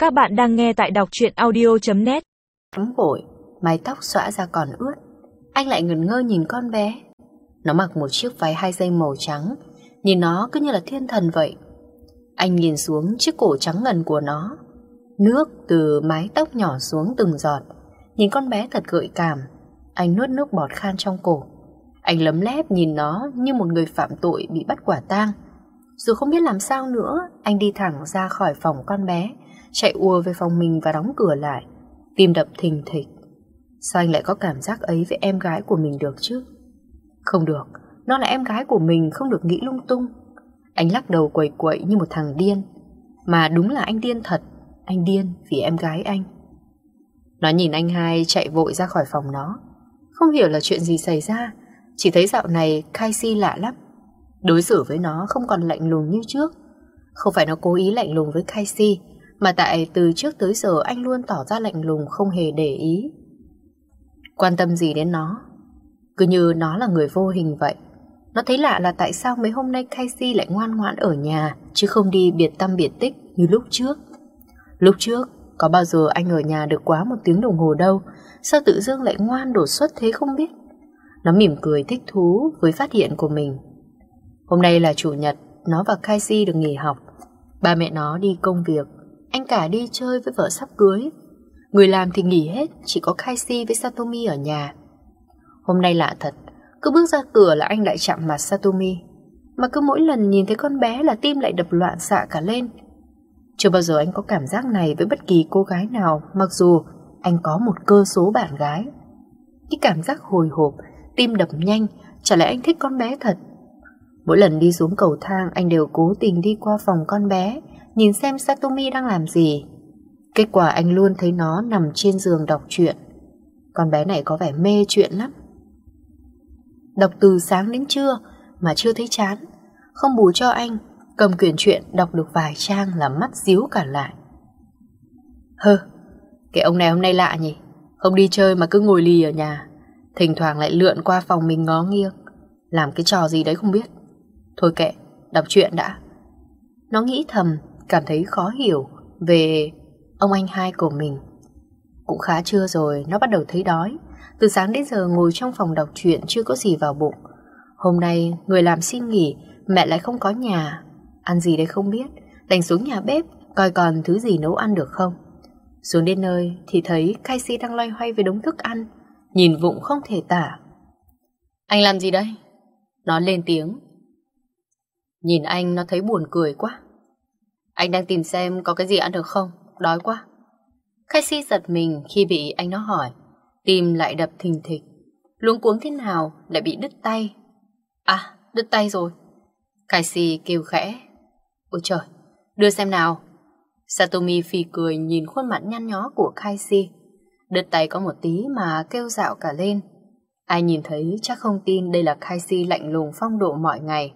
Các bạn đang nghe tại đọc truyện audio.net. Tắm vội, mái tóc xõa ra còn ướt. Anh lại ngẩn ngơ nhìn con bé. Nó mặc một chiếc váy 2 dây màu trắng, nhìn nó cứ như là thiên thần vậy. Anh nhìn xuống chiếc cổ trắng ngần của nó. Nước từ mái tóc nhỏ xuống từng giọt. Nhìn con bé thật gợi cảm. Anh nuốt nước bọt khan trong cổ. Anh lấm lép nhìn nó như một người phạm tội bị bắt quả tang. Dù không biết làm sao nữa, anh đi thẳng ra khỏi phòng con bé, chạy ùa về phòng mình và đóng cửa lại. Tim đập thình thịch. Sao anh lại có cảm giác ấy với em gái của mình được chứ? Không được, nó là em gái của mình, không được nghĩ lung tung. Anh lắc đầu quẩy quậy như một thằng điên. Mà đúng là anh điên thật. Anh điên vì em gái anh. Nó nhìn anh hai chạy vội ra khỏi phòng nó. Không hiểu là chuyện gì xảy ra. Chỉ thấy dạo này Casey lạ lắm. Đối xử với nó không còn lạnh lùng như trước. Không phải nó cố ý lạnh lùng với Casey, mà tại từ trước tới giờ anh luôn tỏ ra lạnh lùng, không hề để ý quan tâm gì đến nó. Cứ như nó là người vô hình vậy. Nó thấy lạ là tại sao mấy hôm nay Casey lại ngoan ngoãn ở nhà, chứ không đi biệt tăm biệt tích như lúc trước. Lúc trước có bao giờ anh ở nhà được quá 1 tiếng đồng hồ đâu. Sao tự dưng lại ngoan đột xuất thế không biết. Nó mỉm cười thích thú với phát hiện của mình. Hôm nay là chủ nhật, nó và Casey được nghỉ học. Ba mẹ nó đi công việc, anh cả đi chơi với vợ sắp cưới. Người làm thì nghỉ hết, chỉ có Casey với Satomi ở nhà. Hôm nay lạ thật, cứ bước ra cửa là anh lại chạm mặt Satomi. Mà cứ mỗi lần nhìn thấy con bé là tim lại đập loạn xạ cả lên. Chưa bao giờ anh có cảm giác này với bất kỳ cô gái nào, mặc dù anh có một cơ số bạn gái. Cái cảm giác hồi hộp, tim đập nhanh, chả lẽ anh thích con bé thật. Mỗi lần đi xuống cầu thang, anh đều cố tình đi qua phòng con bé, nhìn xem Satomi đang làm gì. Kết quả anh luôn thấy nó nằm trên giường đọc truyện. Con bé này có vẻ mê truyện lắm. Đọc từ sáng đến trưa mà chưa thấy chán. Không bù cho anh cầm quyển truyện đọc được vài trang là mắt díu cả lại. Cái ông này hôm nay lạ nhỉ. Không đi chơi mà cứ ngồi lì ở nhà, thỉnh thoảng lại lượn qua phòng mình ngó nghiêng. Làm cái trò gì đấy không biết. Thôi kệ, đọc truyện đã. Nó nghĩ thầm, cảm thấy khó hiểu về ông anh hai của mình. Cũng khá trưa rồi, nó bắt đầu thấy đói. Từ sáng đến giờ ngồi trong phòng đọc truyện chưa có gì vào bụng. Hôm nay người làm xin nghỉ, mẹ lại không có nhà. Ăn gì đấy không biết, đành xuống nhà bếp coi còn thứ gì nấu ăn được không. Xuống đến nơi thì thấy Casey đang loay hoay với đống thức ăn, nhìn vụng không thể tả. Anh làm gì đây? Nó lên tiếng. Nhìn anh nó thấy buồn cười quá. Anh đang tìm xem có cái gì ăn được không, đói quá. Casey giật mình khi bị anh nó hỏi. Tim lại đập thình thịch. Luống cuống thế nào lại bị đứt tay. À, đứt tay rồi. Casey kêu khẽ. Ôi trời, đưa xem nào. Satomi phì cười nhìn khuôn mặt nhăn nhó của Casey. Đứt tay có một tí mà kêu dạo cả lên. Ai nhìn thấy chắc không tin đây là Casey lạnh lùng phong độ mọi ngày.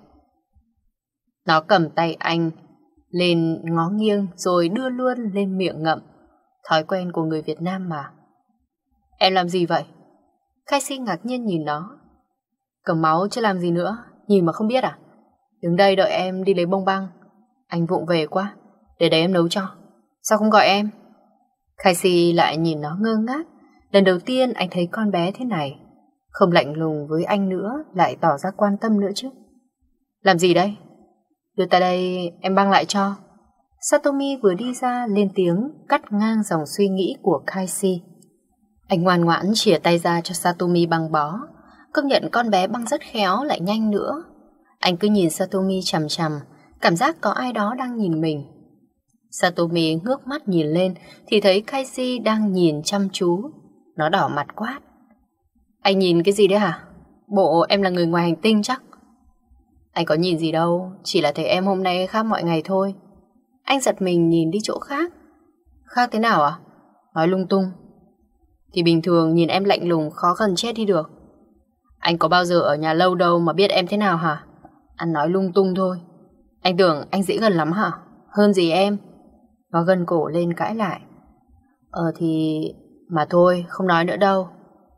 Nó cầm tay anh lên ngó nghiêng rồi đưa luôn lên miệng ngậm. Thói quen của người Việt Nam mà. Em làm gì vậy? Casey ngạc nhiên nhìn nó. Cầm máu chứ làm gì nữa, nhìn mà không biết à? Đứng đây đợi em đi lấy bông băng. Anh vụng về quá, để đấy em nấu cho. Sao không gọi em? Casey lại nhìn nó ngơ ngác. Lần đầu tiên anh thấy con bé thế này. Không lạnh lùng với anh nữa, lại tỏ ra quan tâm nữa chứ. Làm gì đây? Đưa tay đây em băng lại cho. Satomi vừa đi ra lên tiếng cắt ngang dòng suy nghĩ của Casey. Anh ngoan ngoãn chìa tay ra cho Satomi băng bó. Công nhận con bé băng rất khéo lại nhanh nữa. Anh cứ nhìn Satomi chằm chằm, cảm giác có ai đó đang nhìn mình. Satomi ngước mắt nhìn lên thì thấy Casey đang nhìn chăm chú. Nó đỏ mặt quát. Anh nhìn cái gì đấy hả? Bộ em là người ngoài hành tinh chắc. Anh có nhìn gì đâu, chỉ là thấy em hôm nay khác mọi ngày thôi. Anh giật mình nhìn đi chỗ khác. Khác thế nào à? Nói lung tung. Thì bình thường nhìn em lạnh lùng khó gần chết đi được. Anh có bao giờ ở nhà lâu đâu mà biết em thế nào hả? Anh nói lung tung thôi. Anh tưởng anh dễ gần lắm hả? Hơn gì em? Nó gân cổ lên cãi lại. Thì... Mà thôi, không nói nữa đâu.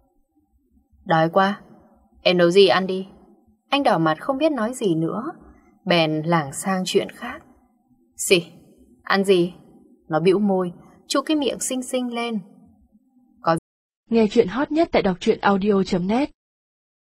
Đói quá. Em nấu gì ăn đi. Anh đỏ mặt không biết nói gì nữa, bèn lảng sang chuyện khác. Ăn gì? Nó bĩu môi, chu cái miệng xinh xinh lên. Nghe chuyện hot nhất tại đọc truyện audio.net